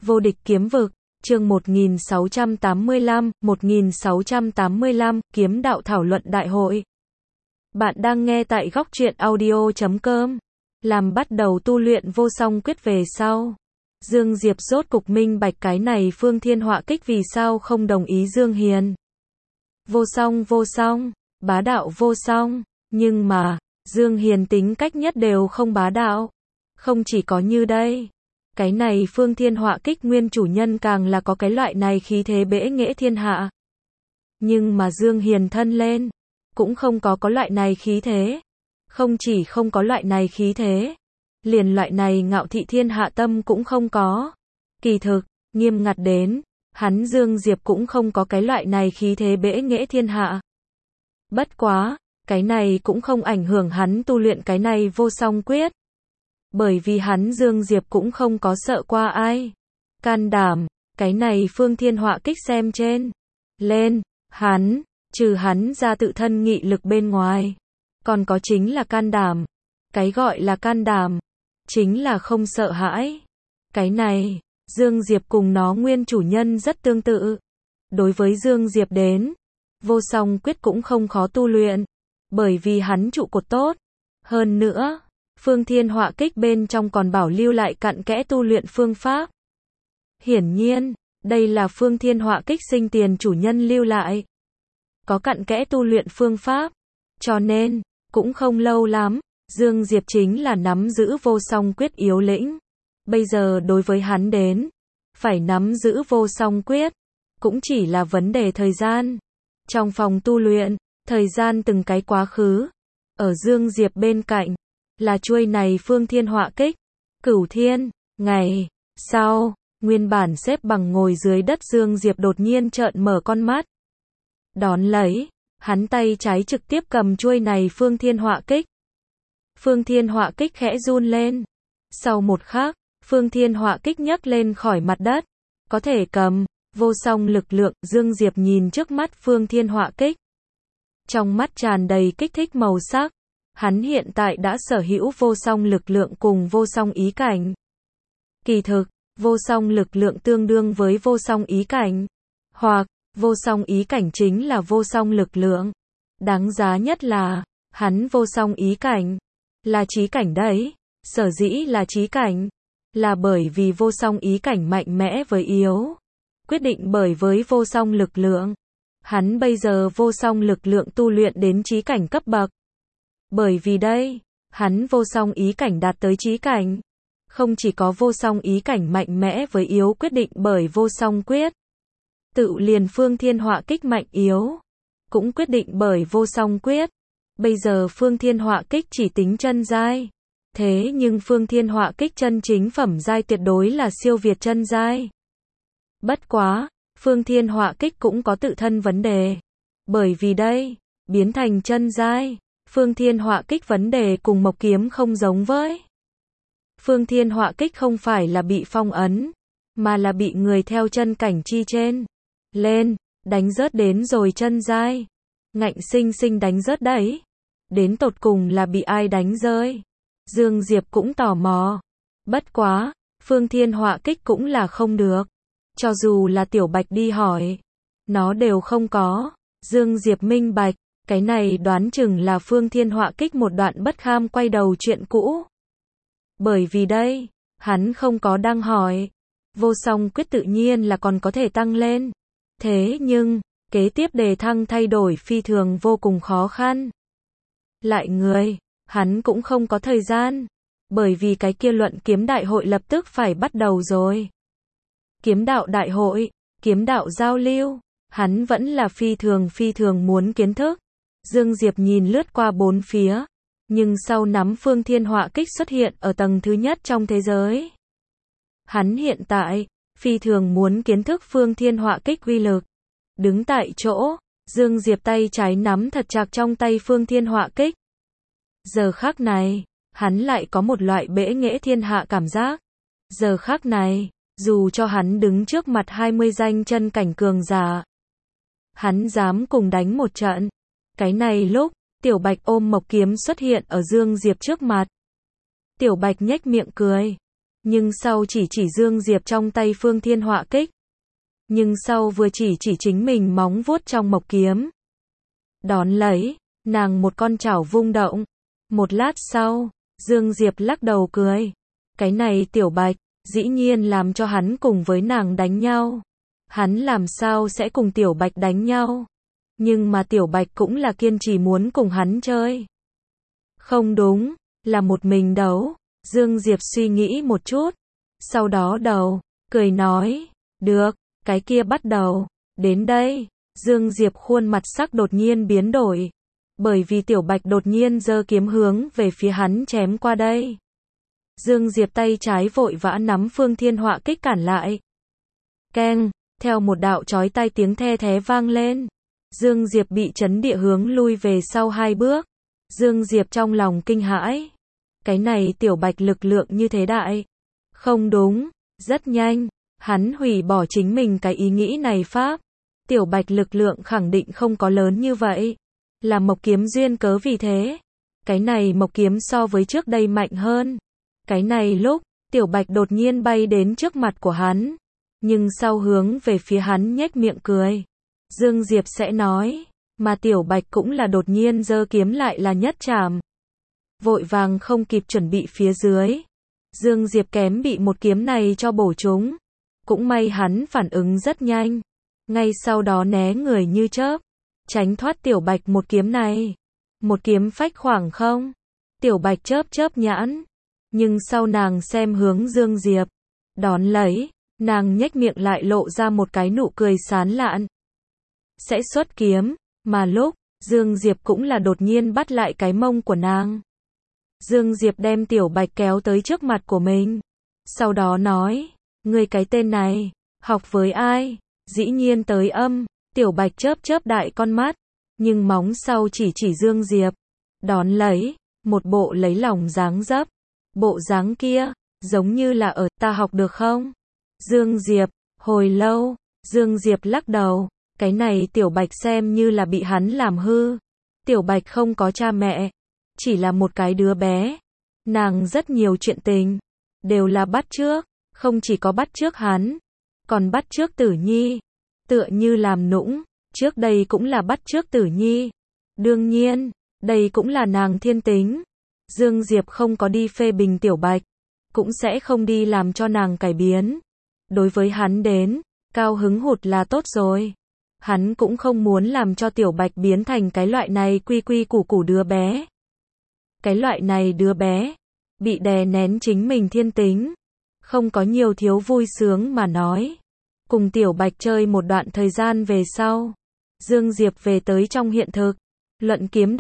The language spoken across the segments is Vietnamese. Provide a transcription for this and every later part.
Vô địch kiếm vực, chương 1685, kiếm đạo thảo luận đại hội. Bạn đang nghe tại góc truyện audio.com. Làm bắt đầu tu luyện vô song quyết về sau. Dương Diệp rốt cục minh bạch cái này Phương Thiên Họa Kích vì sao không đồng ý Dương Hiền. Vô song, bá đạo vô song, nhưng mà, Dương Hiền tính cách nhất đều không bá đạo. Không chỉ có như đây. Cái này Phương Thiên Họa Kích nguyên chủ nhân càng là có cái loại này khí thế bẽ nghệ thiên hạ. Nhưng mà Dương Hiền thân lên, cũng không có loại này khí thế. Không chỉ không có loại này khí thế, liền loại này ngạo thị thiên hạ tâm cũng không có. Kỳ thực, nghiêm ngặt đến, hắn Dương Diệp cũng không có cái loại này khí thế bẽ nghệ thiên hạ. Bất quá, cái này cũng không ảnh hưởng hắn tu luyện cái này vô song quyết. Bởi vì hắn Dương Diệp cũng không có sợ qua ai. Can đảm, cái này Phương Thiên Họa Kích xem trên. Lên, hắn, trừ hắn ra tự thân nghị lực bên ngoài. Còn có chính là can đảm. Cái gọi là can đảm, chính là không sợ hãi. Cái này, Dương Diệp cùng nó nguyên chủ nhân rất tương tự. Đối với Dương Diệp đến, vô song quyết cũng không khó tu luyện. Bởi vì hắn trụ cột tốt. Hơn nữa, Phương Thiên Họa Kích bên trong còn bảo lưu lại cặn kẽ tu luyện phương pháp. Hiển nhiên, đây là Phương Thiên Họa Kích sinh tiền chủ nhân lưu lại. Có cặn kẽ tu luyện phương pháp. Cho nên, cũng không lâu lắm, Dương Diệp chính là nắm giữ vô song quyết yếu lĩnh. Bây giờ đối với hắn đến, phải nắm giữ vô song quyết, cũng chỉ là vấn đề thời gian. Trong phòng tu luyện, thời gian từng cái quá khứ. Ở Dương Diệp bên cạnh, là chuôi này Phương Thiên Họa Kích. Cửu thiên, ngày sau, nguyên bản xếp bằng ngồi dưới đất Dương Diệp đột nhiên trợn mở con mắt. Đón lấy, hắn tay trái trực tiếp cầm chuôi này Phương Thiên Họa Kích. Phương Thiên Họa Kích khẽ run lên. Sau một khắc, Phương Thiên Họa Kích nhấc lên khỏi mặt đất. Có thể cầm, vô song lực lượng. Dương Diệp nhìn trước mắt Phương Thiên Họa Kích. Trong mắt tràn đầy kích thích màu sắc. Hắn hiện tại đã sở hữu vô song lực lượng cùng vô song ý cảnh. Kỳ thực, vô song lực lượng tương đương với vô song ý cảnh. Hoặc, vô song ý cảnh chính là vô song lực lượng. Đáng giá nhất là, hắn vô song ý cảnh. Là chí cảnh đấy. Sở dĩ là chí cảnh. Là bởi vì vô song ý cảnh mạnh mẽ với yếu. Quyết định bởi với vô song lực lượng. Hắn bây giờ vô song lực lượng tu luyện đến chí cảnh cấp bậc. Bởi vì đây, hắn vô song ý cảnh đạt tới chí cảnh. Không chỉ có vô song ý cảnh mạnh mẽ với yếu quyết định bởi vô song quyết. Tự liền Phương Thiên Họa Kích mạnh yếu, cũng quyết định bởi vô song quyết. Bây giờ Phương Thiên Họa Kích chỉ tính chân giai. Thế nhưng Phương Thiên Họa Kích chân chính phẩm giai tuyệt đối là siêu việt chân giai. Bất quá, Phương Thiên Họa Kích cũng có tự thân vấn đề. Bởi vì đây, biến thành chân giai. Phương Thiên Họa Kích vấn đề cùng Mộc Kiếm không giống với. Phương Thiên Họa Kích không phải là bị phong ấn, mà là bị người theo chân cảnh chi trên. Lên, đánh rớt đến rồi chân giai. Ngạnh sinh sinh đánh rớt đấy. Đến tột cùng là bị ai đánh rơi. Dương Diệp cũng tò mò. Bất quá, Phương Thiên Họa Kích cũng là không được. Cho dù là Tiểu Bạch đi hỏi, nó đều không có. Dương Diệp minh bạch. Cái này đoán chừng là Phương Thiên Họa Kích một đoạn bất kham quay đầu chuyện cũ. Bởi vì đây, hắn không có đang hỏi. Vô song quyết tự nhiên là còn có thể tăng lên. Thế nhưng, kế tiếp đề thăng thay đổi phi thường vô cùng khó khăn. Lại người, hắn cũng không có thời gian. Bởi vì cái kia luận kiếm đại hội lập tức phải bắt đầu rồi. Kiếm đạo đại hội, kiếm đạo giao lưu, hắn vẫn là phi thường muốn kiến thức. Dương Diệp nhìn lướt qua bốn phía, nhưng sau nắm Phương Thiên Họa Kích xuất hiện ở tầng thứ nhất trong thế giới. Hắn hiện tại, phi thường muốn kiến thức Phương Thiên Họa Kích uy lực. Đứng tại chỗ, Dương Diệp tay trái nắm thật chặt trong tay Phương Thiên Họa Kích. Giờ khắc này, hắn lại có một loại bẽ nghệ thiên hạ cảm giác. Giờ khắc này, dù cho hắn đứng trước mặt 20 danh chân cảnh cường giả, hắn dám cùng đánh một trận. Cái này lúc, Tiểu Bạch ôm Mộc Kiếm xuất hiện ở Dương Diệp trước mặt. Tiểu Bạch nhếch miệng cười. nhưng sau chỉ Dương Diệp trong tay Phương Thiên Họa Kích. Nhưng sau vừa chỉ chính mình móng vuốt trong mộc kiếm. Đón lấy, nàng một con chảo vung động. Một lát sau, Dương Diệp lắc đầu cười. Cái này Tiểu Bạch, dĩ nhiên làm cho hắn cùng với nàng đánh nhau. Hắn làm sao sẽ cùng Tiểu Bạch đánh nhau? Nhưng mà Tiểu Bạch cũng là kiên trì muốn cùng hắn chơi. Không đúng, là một mình đấu. Dương Diệp suy nghĩ một chút. Sau đó cười nói, được, cái kia bắt đầu. Đến đây, Dương Diệp khuôn mặt sắc đột nhiên biến đổi. Bởi vì Tiểu Bạch đột nhiên giơ kiếm hướng về phía hắn chém qua đây. Dương Diệp tay trái vội vã nắm Phương Thiên Họa Kích cản lại. Keng, theo một đạo chói tai tiếng the thé vang lên. Dương Diệp bị chấn địa hướng lui về sau 2 bước. Dương Diệp trong lòng kinh hãi. Cái này Tiểu Bạch lực lượng như thế đại. Không đúng, rất nhanh, hắn hủy bỏ chính mình cái ý nghĩ này pháp. Tiểu Bạch lực lượng khẳng định không có lớn như vậy. Là mộc kiếm duyên cớ vì thế. Cái này mộc kiếm so với trước đây mạnh hơn. Cái này lúc, Tiểu Bạch đột nhiên bay đến trước mặt của hắn. Nhưng sau hướng về phía hắn nhếch miệng cười. Dương Diệp sẽ nói, mà Tiểu Bạch cũng là đột nhiên giơ kiếm lại là nhất trảm. Vội vàng không kịp chuẩn bị phía dưới. Dương Diệp kém bị một kiếm này cho bổ trúng. Cũng may hắn phản ứng rất nhanh. Ngay sau đó né người như chớp. Tránh thoát Tiểu Bạch một kiếm này. Một kiếm phách khoảng không. Tiểu Bạch chớp nhãn. Nhưng sau nàng xem hướng Dương Diệp. Đón lấy, nàng nhếch miệng lại lộ ra một cái nụ cười sán lạn. Sẽ xuất kiếm, mà lúc, Dương Diệp cũng là đột nhiên bắt lại cái mông của nàng. Dương Diệp đem Tiểu Bạch kéo tới trước mặt của mình. Sau đó nói, ngươi cái tên này, học với ai? Dĩ nhiên tới âm. Tiểu Bạch chớp đại con mắt, nhưng móng sau chỉ Dương Diệp. Đón lấy, một bộ lấy lòng dáng dấp. Bộ dáng kia, giống như là ở ta học được không? Dương Diệp, hồi lâu, Dương Diệp lắc đầu. Cái này Tiểu Bạch xem như là bị hắn làm hư. Tiểu Bạch không có cha mẹ, chỉ là một cái đứa bé. Nàng rất nhiều chuyện tình, đều là bắt chước, không chỉ có bắt chước hắn, còn bắt chước Tử Nhi. Tựa như làm nũng, trước đây cũng là bắt chước Tử Nhi. Đương nhiên, đây cũng là nàng thiên tính. Dương Diệp không có đi phê bình Tiểu Bạch, cũng sẽ không đi làm cho nàng cải biến. Đối với hắn đến, cao hứng hụt là tốt rồi. Hắn cũng không muốn làm cho Tiểu Bạch biến thành cái loại này quy củ đứa bé. Cái loại này đứa bé, bị đè nén chính mình thiên tính. Không có nhiều thiếu vui sướng mà nói. Cùng Tiểu Bạch chơi một đoạn thời gian về sau. Dương Diệp về tới trong hiện thực. Luận kiếm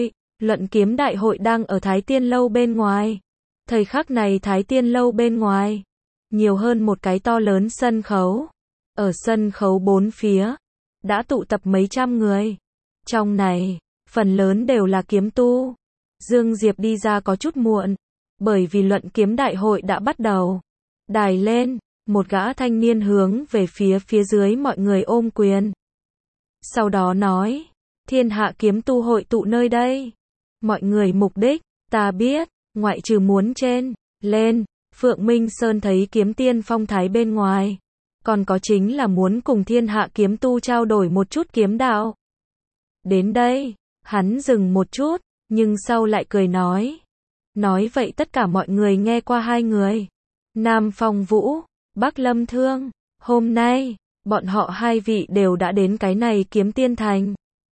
đại hội đang ở Thái Tiên Lâu bên ngoài. Thời khắc này Thái Tiên Lâu bên ngoài, nhiều hơn một cái to lớn sân khấu. Ở sân khấu bốn phía, đã tụ tập mấy trăm người. Trong này, phần lớn đều là kiếm tu. Dương Diệp đi ra có chút muộn, bởi vì luận kiếm đại hội đã bắt đầu. Đài lên, một gã thanh niên hướng về phía dưới mọi người ôm quyền. Sau đó nói, thiên hạ kiếm tu hội tụ nơi đây. Mọi người mục đích, ta biết, ngoại trừ muốn lên, Phượng Minh Sơn thấy kiếm tiên phong thái bên ngoài. Còn có chính là muốn cùng thiên hạ kiếm tu trao đổi một chút kiếm đạo. Đến đây, hắn dừng một chút, nhưng sau lại cười nói. Nói vậy tất cả mọi người nghe qua hai người. Nam Phong Vũ, Bắc Lâm Thương, hôm nay, bọn họ hai vị đều đã đến cái này kiếm tiên thành.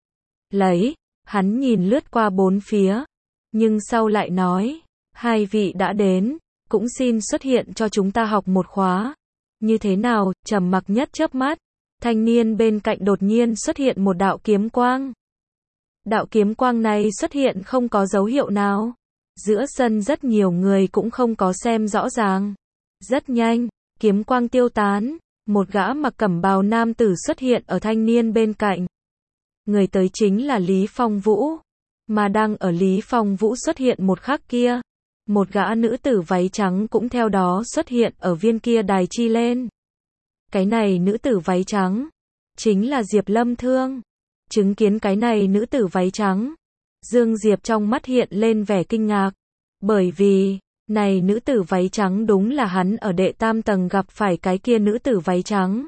Hắn nhìn lướt qua bốn phía, nhưng sau lại nói, hai vị đã đến, cũng xin xuất hiện cho chúng ta học một khóa. Như thế nào? Trầm mặc nhất chớp mắt, thanh niên bên cạnh đột nhiên xuất hiện một đạo kiếm quang. Đạo kiếm quang này xuất hiện không có dấu hiệu nào. Giữa sân rất nhiều người cũng không có xem rõ ràng. Rất nhanh, kiếm quang tiêu tán, một gã mặc cẩm bào nam tử xuất hiện ở thanh niên bên cạnh. Người tới chính là Lý Phong Vũ. Mà đang ở Lý Phong Vũ xuất hiện một khắc kia, một gã nữ tử váy trắng cũng theo đó xuất hiện ở viên kia đài chi lên. Cái này nữ tử váy trắng, chính là Diệp Lâm Thương. Chứng kiến cái này nữ tử váy trắng, Dương Diệp trong mắt hiện lên vẻ kinh ngạc. Bởi vì, Này nữ tử váy trắng đúng là hắn ở đệ tam tầng gặp phải cái kia nữ tử váy trắng.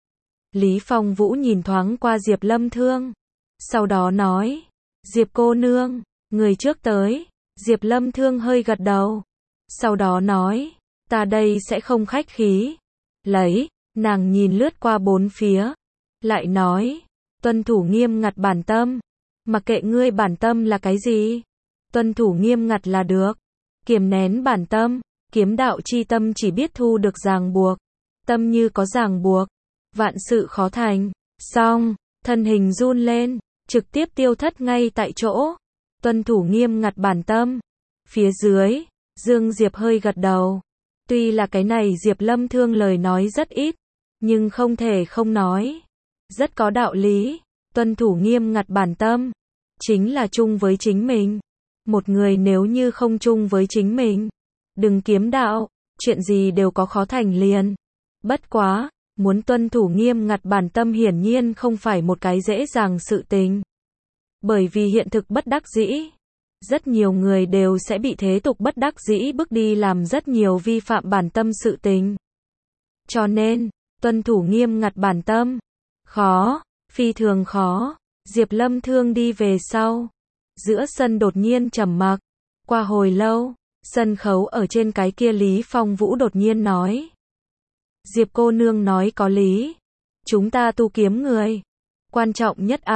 Lý Phong Vũ nhìn thoáng qua Diệp Lâm Thương. Sau đó nói, Diệp cô nương, người trước tới. Diệp Lâm Thương hơi gật đầu. Sau đó nói, ta đây sẽ không khách khí. Lấy, nàng nhìn lướt qua bốn phía. Lại nói, tuân thủ nghiêm ngặt bản tâm. Mặc kệ ngươi bản tâm là cái gì, tuân thủ nghiêm ngặt là được. Kiềm nén bản tâm, kiếm đạo chi tâm chỉ biết thu được ràng buộc. Tâm như có ràng buộc, vạn sự khó thành. Xong, thân hình run lên, trực tiếp tiêu thất ngay tại chỗ. Tuân thủ nghiêm ngặt bản tâm. Phía dưới, Dương Diệp hơi gật đầu. Tuy là cái này Diệp Lâm Thương lời nói rất ít, nhưng không thể không nói. Rất có đạo lý. Tuân thủ nghiêm ngặt bản tâm, chính là chung với chính mình. Một người nếu như không chung với chính mình, đừng kiếm đạo, chuyện gì đều có khó thành liền. Bất quá, muốn tuân thủ nghiêm ngặt bản tâm hiển nhiên không phải một cái dễ dàng sự tình. Bởi vì hiện thực bất đắc dĩ, rất nhiều người đều sẽ bị thế tục bất đắc dĩ bước đi làm rất nhiều vi phạm bản tâm sự tình. Cho nên, tuân thủ nghiêm ngặt bản tâm, khó, phi thường khó. Diệp Lâm Thương đi về sau. Giữa sân đột nhiên trầm mặc. Qua hồi lâu, sân khấu ở trên cái kia Lý Phong Vũ đột nhiên nói. Diệp cô nương nói có lý. Chúng ta tu kiếm người. Quan trọng nhất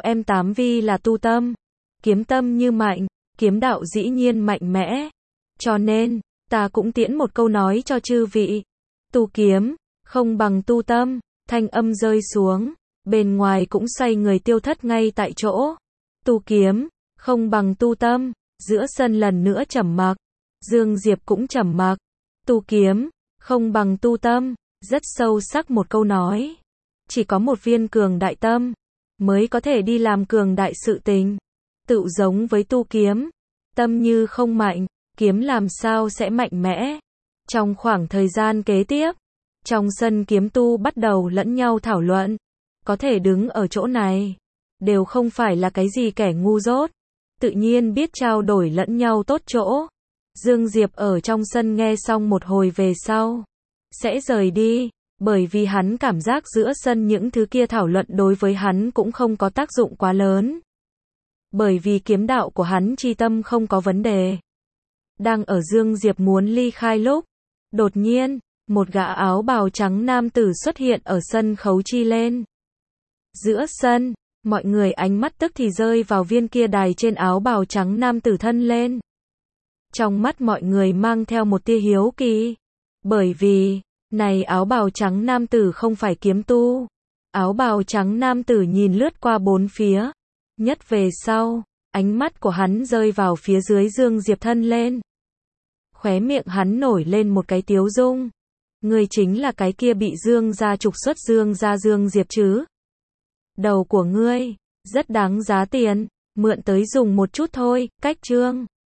A6M8V là tu tâm. Kiếm tâm như mạnh, kiếm đạo dĩ nhiên mạnh mẽ. Cho nên, ta cũng tiễn một câu nói cho chư vị. Tu kiếm, không bằng tu tâm. Thanh âm rơi xuống. Bên ngoài cũng xoay người tiêu thất ngay tại chỗ. Tu kiếm, không bằng tu tâm. Giữa sân lần nữa trầm mặc. Dương Diệp cũng trầm mặc. Tu kiếm, không bằng tu tâm. Rất sâu sắc một câu nói. Chỉ có một viên cường đại tâm, mới có thể đi làm cường đại sự tình. Tự giống với tu kiếm. Tâm như không mạnh, kiếm làm sao sẽ mạnh mẽ. Trong khoảng thời gian kế tiếp, trong sân kiếm tu bắt đầu lẫn nhau thảo luận. Có thể đứng ở chỗ này, đều không phải là cái gì kẻ ngu dốt. Tự nhiên biết trao đổi lẫn nhau tốt chỗ. Dương Diệp ở trong sân nghe xong một hồi về sau, sẽ rời đi, bởi vì hắn cảm giác giữa sân những thứ kia thảo luận đối với hắn cũng không có tác dụng quá lớn. Bởi vì kiếm đạo của hắn chi tâm không có vấn đề. Đang ở Dương Diệp muốn ly khai lúc, đột nhiên, một gã áo bào trắng nam tử xuất hiện ở sân khấu chi lên. Giữa sân, mọi người ánh mắt tức thì rơi vào viên kia đài trên áo bào trắng nam tử thân lên. Trong mắt mọi người mang theo một tia hiếu kỳ. Bởi vì, này áo bào trắng nam tử không phải kiếm tu. Áo bào trắng nam tử nhìn lướt qua bốn phía. Nhất về sau, ánh mắt của hắn rơi vào phía dưới Dương Diệp thân lên. Khóe miệng hắn nổi lên một cái tiếu dung. Người chính là cái kia bị Dương gia trục xuất Dương gia Dương Diệp chứ? Đầu của ngươi, rất đáng giá tiền, mượn tới dùng một chút thôi, cách chương.